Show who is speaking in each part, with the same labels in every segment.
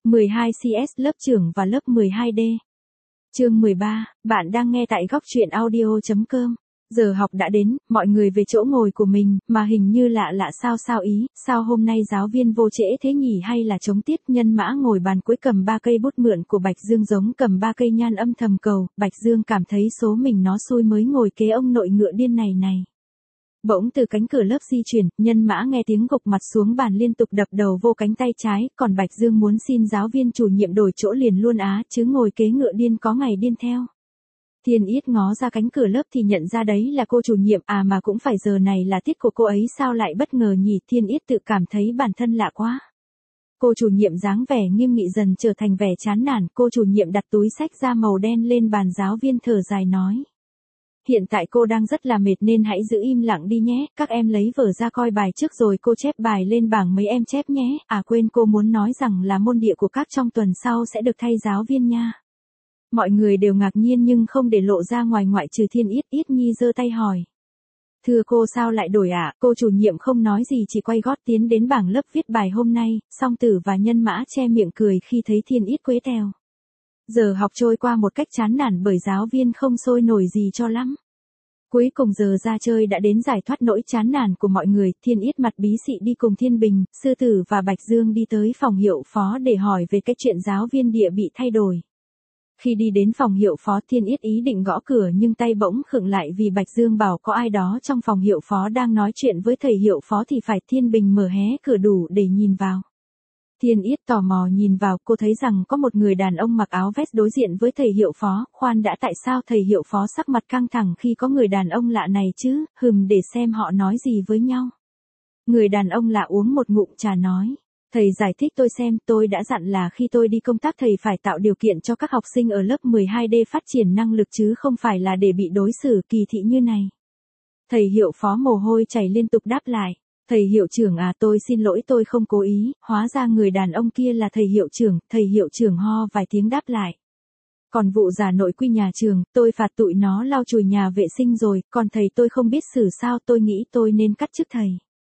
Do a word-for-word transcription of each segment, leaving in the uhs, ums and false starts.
Speaker 1: mười hai C S lớp trưởng và lớp mười hai D. Chương mười ba, bạn đang nghe tại góc truyện audio chấm com. Giờ học đã đến, mọi người về chỗ ngồi của mình, mà hình như lạ lạ sao sao ý, sao hôm nay giáo viên vô trễ thế nhỉ, hay là chống tiết. Nhân Mã ngồi bàn cuối cầm ba cây bút mượn của Bạch Dương giống cầm ba cây nhan âm thầm cầu. Bạch Dương cảm thấy số mình nó xui mới ngồi kế ông nội ngựa điên này này. Bỗng từ cánh cửa lớp di chuyển, Nhân Mã nghe tiếng gục mặt xuống bàn liên tục đập đầu vô cánh tay trái, còn Bạch Dương muốn xin giáo viên chủ nhiệm đổi chỗ liền luôn á, chứ ngồi kế ngựa điên có ngày điên theo. Thiên Yết ngó ra cánh cửa lớp thì nhận ra đấy là cô chủ nhiệm, à mà cũng phải giờ này là tiết của cô ấy sao lại bất ngờ nhỉ. Thiên Yết tự cảm thấy bản thân lạ quá. Cô chủ nhiệm dáng vẻ nghiêm nghị dần trở thành vẻ chán nản, cô chủ nhiệm đặt túi sách da màu đen lên bàn, giáo viên thở dài nói. Hiện tại cô đang rất là mệt nên hãy giữ im lặng đi nhé, các em lấy vở ra coi bài trước rồi cô chép bài lên bảng mấy em chép nhé, à quên cô muốn nói rằng là môn địa của các trong tuần sau sẽ được thay giáo viên nha. Mọi người đều ngạc nhiên nhưng không để lộ ra ngoài ngoại trừ Thiên Yết. Yết Nhi giơ tay hỏi. Thưa cô sao lại đổi ạ? À? Cô chủ nhiệm không nói gì chỉ quay gót tiến đến bảng lớp viết bài hôm nay, Song Tử và Nhân Mã che miệng cười khi thấy Thiên Yết quế tèo. Giờ học trôi qua một cách chán nản bởi giáo viên không sôi nổi gì cho lắm. Cuối cùng giờ ra chơi đã đến, giải thoát nỗi chán nản của mọi người. Thiên Yết mặt bí xị đi cùng Thiên Bình, Sư Tử và Bạch Dương đi tới phòng hiệu phó để hỏi về cái chuyện giáo viên địa bị thay đổi. Khi đi đến phòng hiệu phó, Thiên Yết ý định gõ cửa nhưng tay bỗng khựng lại vì Bạch Dương bảo có ai đó trong phòng hiệu phó đang nói chuyện với thầy hiệu phó thì phải. Thiên Bình mở hé cửa đủ để nhìn vào. Thiên Yết tò mò nhìn vào, cô thấy rằng có một người đàn ông mặc áo vest đối diện với thầy hiệu phó. Khoan đã, tại sao thầy hiệu phó sắc mặt căng thẳng khi có người đàn ông lạ này chứ, hừm để xem họ nói gì với nhau. Người đàn ông lạ uống một ngụm trà nói. Thầy giải thích tôi xem, tôi đã dặn là khi tôi đi công tác thầy phải tạo điều kiện cho các học sinh ở lớp mười hai D phát triển năng lực chứ không phải là để bị đối xử kỳ thị như này. Thầy hiệu phó mồ hôi chảy liên tục đáp lại. Thầy hiệu trưởng à, tôi xin lỗi, tôi không cố ý. Hóa ra người đàn ông kia là thầy hiệu trưởng. Thầy hiệu trưởng ho vài tiếng đáp lại. Còn vụ giả nội quy nhà trường, tôi phạt tụi nó lau chùi nhà vệ sinh rồi, còn thầy tôi không biết xử sao, tôi nghĩ tôi nên cắt chức thầy.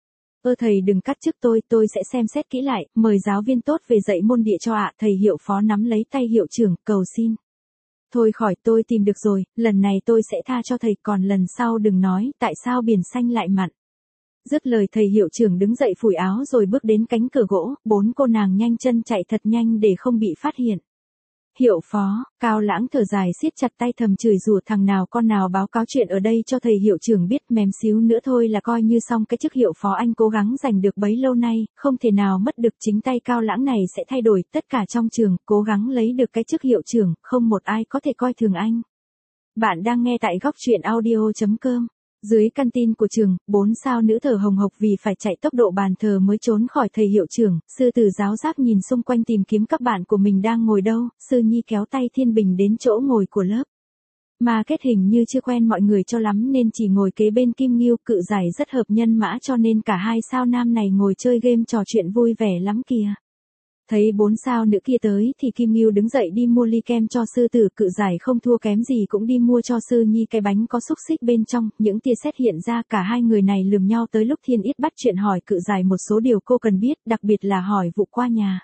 Speaker 1: Ơ thầy đừng cắt chức tôi, tôi sẽ xem xét kỹ lại, mời giáo viên tốt về dạy môn địa cho ạ. Thầy hiệu phó nắm lấy tay hiệu trưởng, cầu xin. Thôi khỏi, tôi tìm được rồi, lần này tôi sẽ tha cho thầy, còn lần sau đừng nói, tại sao biển xanh lại mặn. Dứt lời thầy hiệu trưởng đứng dậy phủi áo rồi bước đến cánh cửa gỗ, bốn cô nàng nhanh chân chạy thật nhanh để không bị phát hiện. Hiệu phó, Cao Lãng thở dài siết chặt tay thầm chửi rủa thằng nào con nào báo cáo chuyện ở đây cho thầy hiệu trưởng biết, mém xíu nữa thôi là coi như xong cái chức hiệu phó anh cố gắng giành được bấy lâu nay, không thể nào mất được, chính tay Cao Lãng này sẽ thay đổi tất cả trong trường, cố gắng lấy được cái chức hiệu trưởng, không một ai có thể coi thường anh. Bạn đang nghe tại góc truyện audio chấm com. Dưới căn tin của trường, bốn sao nữ thở hồng hộc vì phải chạy tốc độ bàn thờ mới trốn khỏi thầy hiệu trưởng. Sư Tử giáo giác nhìn xung quanh tìm kiếm các bạn của mình đang ngồi đâu. Sư Nhi kéo tay Thiên Bình đến chỗ ngồi của lớp. Mà kết hình như chưa quen mọi người cho lắm nên chỉ ngồi kế bên Kim Ngưu. Cự giải rất hợp Nhân Mã cho nên cả hai sao nam này ngồi chơi game trò chuyện vui vẻ lắm kìa. Thấy bốn sao nữ kia tới thì Kim Ngưu đứng dậy đi mua ly kem cho Sư Tử. Cự giải không thua kém gì cũng đi mua cho Sư Nhi cái bánh có xúc xích bên trong. Những tia sét hiện ra, cả hai người này lườm nhau tới lúc Thiên Yết bắt chuyện hỏi Cự giải một số điều cô cần biết, đặc biệt là hỏi vụ qua nhà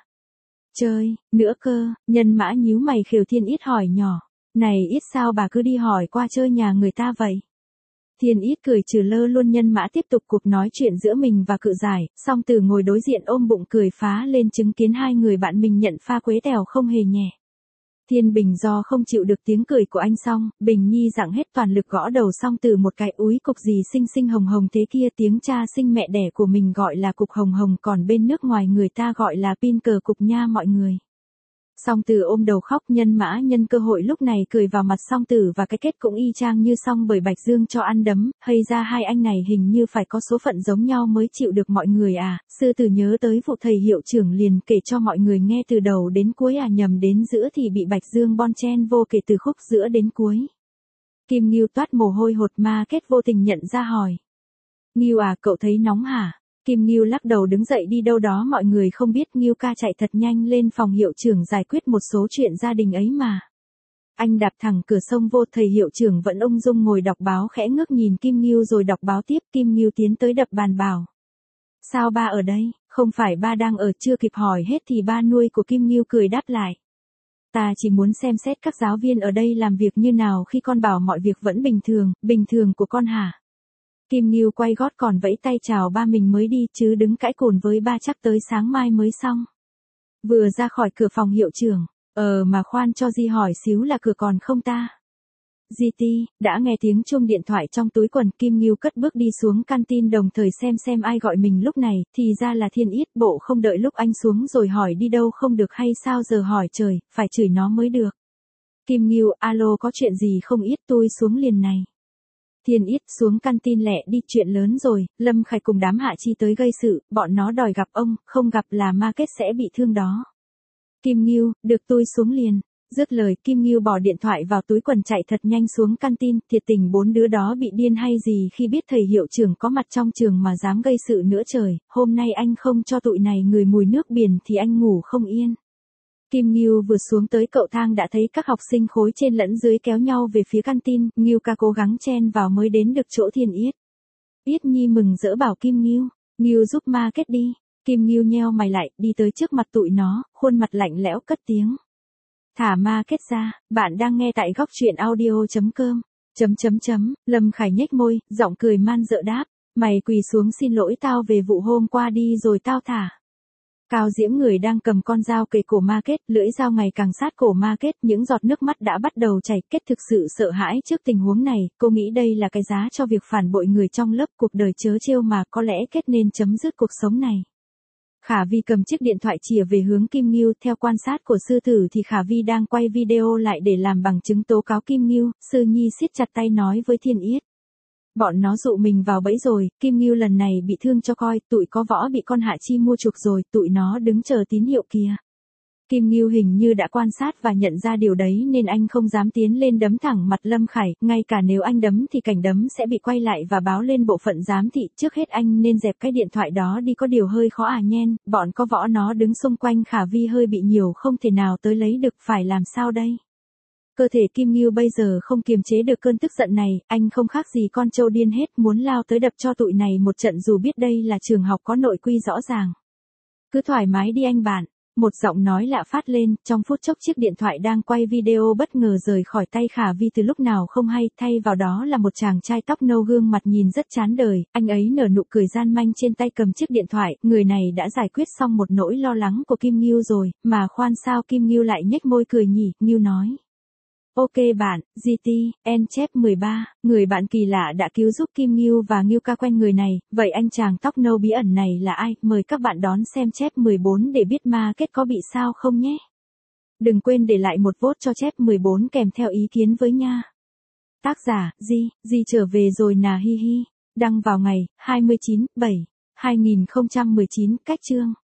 Speaker 1: chơi nữa cơ. Nhân Mã nhíu mày khều Thiên Yết hỏi nhỏ. Này Yết, sao bà cứ đi hỏi qua chơi nhà người ta vậy? Thiên Yết cười trừ lơ luôn. Nhân Mã tiếp tục cuộc nói chuyện giữa mình và Cự giải, Song Tử ngồi đối diện ôm bụng cười phá lên chứng kiến hai người bạn mình nhận pha quế tèo không hề nhẹ. Thiên Bình do không chịu được tiếng cười của anh Song, Bình Nhi dặng hết toàn lực gõ đầu Song Tử một cái, úi cục gì xinh xinh hồng hồng thế kia, tiếng cha sinh mẹ đẻ của mình gọi là cục hồng hồng, còn bên nước ngoài người ta gọi là pin cờ cục nha mọi người. Song Tử ôm đầu khóc. Nhân Mã nhân cơ hội lúc này cười vào mặt Song Tử và cái kết cũng y chang như Song bởi Bạch Dương cho ăn đấm, hay ra hai anh này hình như phải có số phận giống nhau mới chịu được mọi người à. Sư Tử nhớ tới vụ thầy hiệu trưởng liền kể cho mọi người nghe từ đầu đến cuối, à nhầm đến giữa thì bị Bạch Dương bon chen vô kể từ khúc giữa đến cuối. Kim Ngưu toát mồ hôi hột, ma kết vô tình nhận ra hỏi. Ngưu à, cậu thấy nóng hả? Kim Ngưu lắc đầu đứng dậy đi đâu đó mọi người không biết. Ngưu ca chạy thật nhanh lên phòng hiệu trưởng giải quyết một số chuyện gia đình ấy mà. Anh đạp thẳng cửa sông vô, thầy hiệu trưởng vẫn ung dung ngồi đọc báo khẽ ngước nhìn Kim Ngưu rồi đọc báo tiếp. Kim Ngưu tiến tới đập bàn bảo. Sao ba ở đây, không phải ba đang ở, chưa kịp hỏi hết thì ba nuôi của Kim Ngưu cười đáp lại. Ta chỉ muốn xem xét các giáo viên ở đây làm việc như nào khi con bảo mọi việc vẫn bình thường, bình thường của con hả? Kim Ngưu quay gót còn vẫy tay chào ba mình mới đi, chứ đứng cãi cồn với ba chắc tới sáng mai mới xong. Vừa ra khỏi cửa phòng hiệu trưởng, ờ mà khoan cho Di hỏi xíu là cửa còn không ta? giê tê, đã nghe tiếng chuông điện thoại trong túi quần, Kim Ngưu cất bước đi xuống canteen đồng thời xem xem ai gọi mình lúc này, thì ra là Thiên Yết, bộ không đợi lúc anh xuống rồi hỏi đi đâu không được hay sao giờ hỏi trời, phải chửi nó mới được. Kim Ngưu, alo có chuyện gì không Yết, tôi xuống liền này. Thiên Yết, xuống canteen lẹ đi, chuyện lớn rồi, Lâm Khải cùng đám Hạ Chi tới gây sự, bọn nó đòi gặp ông, không gặp là Market sẽ bị thương đó. Kim Ngưu, được tôi xuống liền. Dứt lời, Kim Ngưu bỏ điện thoại vào túi quần chạy thật nhanh xuống canteen, thiệt tình bốn đứa đó bị điên hay gì khi biết thầy hiệu trưởng có mặt trong trường mà dám gây sự nữa trời, hôm nay anh không cho tụi này ngửi mùi nước biển thì anh ngủ không yên. Kim Ngưu vừa xuống tới cậu thang đã thấy các học sinh khối trên lẫn dưới kéo nhau về phía canteen, Ngưu ca cố gắng chen vào mới đến được chỗ Thiên Yết. Yết Nhi mừng rỡ bảo Kim Ngưu, Ngưu giúp Market đi. Kim Ngưu nheo mày lại, đi tới trước mặt tụi nó, khuôn mặt lạnh lẽo cất tiếng. Thả Market ra, bạn đang nghe tại góc truyện audio chấm com. Chấm chấm chấm, Lâm Khải nhếch môi, giọng cười man dợ đáp, mày quỳ xuống xin lỗi tao về vụ hôm qua đi rồi tao thả. Cao Diễm người đang cầm con dao kề cổ Market, lưỡi dao ngày càng sát cổ Market, những giọt nước mắt đã bắt đầu chảy, Kết thực sự sợ hãi trước tình huống này, cô nghĩ đây là cái giá cho việc phản bội người trong lớp, cuộc đời trớ trêu mà có lẽ Kết nên chấm dứt cuộc sống này. Khả Vi cầm chiếc điện thoại chìa về hướng Kim Ngưu, theo quan sát của sư tử thì Khả Vi đang quay video lại để làm bằng chứng tố cáo Kim Ngưu, sư nhi siết chặt tay nói với Thiên Yết. Bọn nó dụ mình vào bẫy rồi, Kim Ngưu lần này bị thương cho coi, tụi có võ bị con Hạ Chi mua chuộc rồi, tụi nó đứng chờ tín hiệu kìa. Kim Ngưu hình như đã quan sát và nhận ra điều đấy nên anh không dám tiến lên đấm thẳng mặt Lâm Khải, ngay cả nếu anh đấm thì cảnh đấm sẽ bị quay lại và báo lên bộ phận giám thị, trước hết anh nên dẹp cái điện thoại đó đi, có điều hơi khó à nhen, bọn có võ nó đứng xung quanh Khả Vi hơi bị nhiều không thể nào tới lấy được, phải làm sao đây? Cơ thể Kim Ngưu bây giờ không kiềm chế được cơn tức giận này, anh không khác gì con trâu điên hết, muốn lao tới đập cho tụi này một trận dù biết đây là trường học có nội quy rõ ràng. Cứ thoải mái đi anh bạn. Một giọng nói lạ phát lên, trong phút chốc chiếc điện thoại đang quay video bất ngờ rời khỏi tay Khả Vi từ lúc nào không hay, thay vào đó là một chàng trai tóc nâu gương mặt nhìn rất chán đời, anh ấy nở nụ cười gian manh trên tay cầm chiếc điện thoại, người này đã giải quyết xong một nỗi lo lắng của Kim Ngưu rồi, mà khoan sao Kim Ngưu lại nhếch môi cười nhỉ, Ngưu nói. Ok bạn, giê tê, en chép mười ba, người bạn kỳ lạ đã cứu giúp Kim Ngưu và Ngưu ca quen người này, vậy anh chàng tóc nâu bí ẩn này là ai? Mời các bạn đón xem chép mười bốn để biết Market có bị sao không nhé. Đừng quên để lại một vote cho chép mười bốn kèm theo ý kiến với nha. Tác giả, Di, Di trở về rồi nà hi hi, đăng vào ngày hai mươi chín tháng bảy năm hai nghìn không trăm mười chín, cách chương.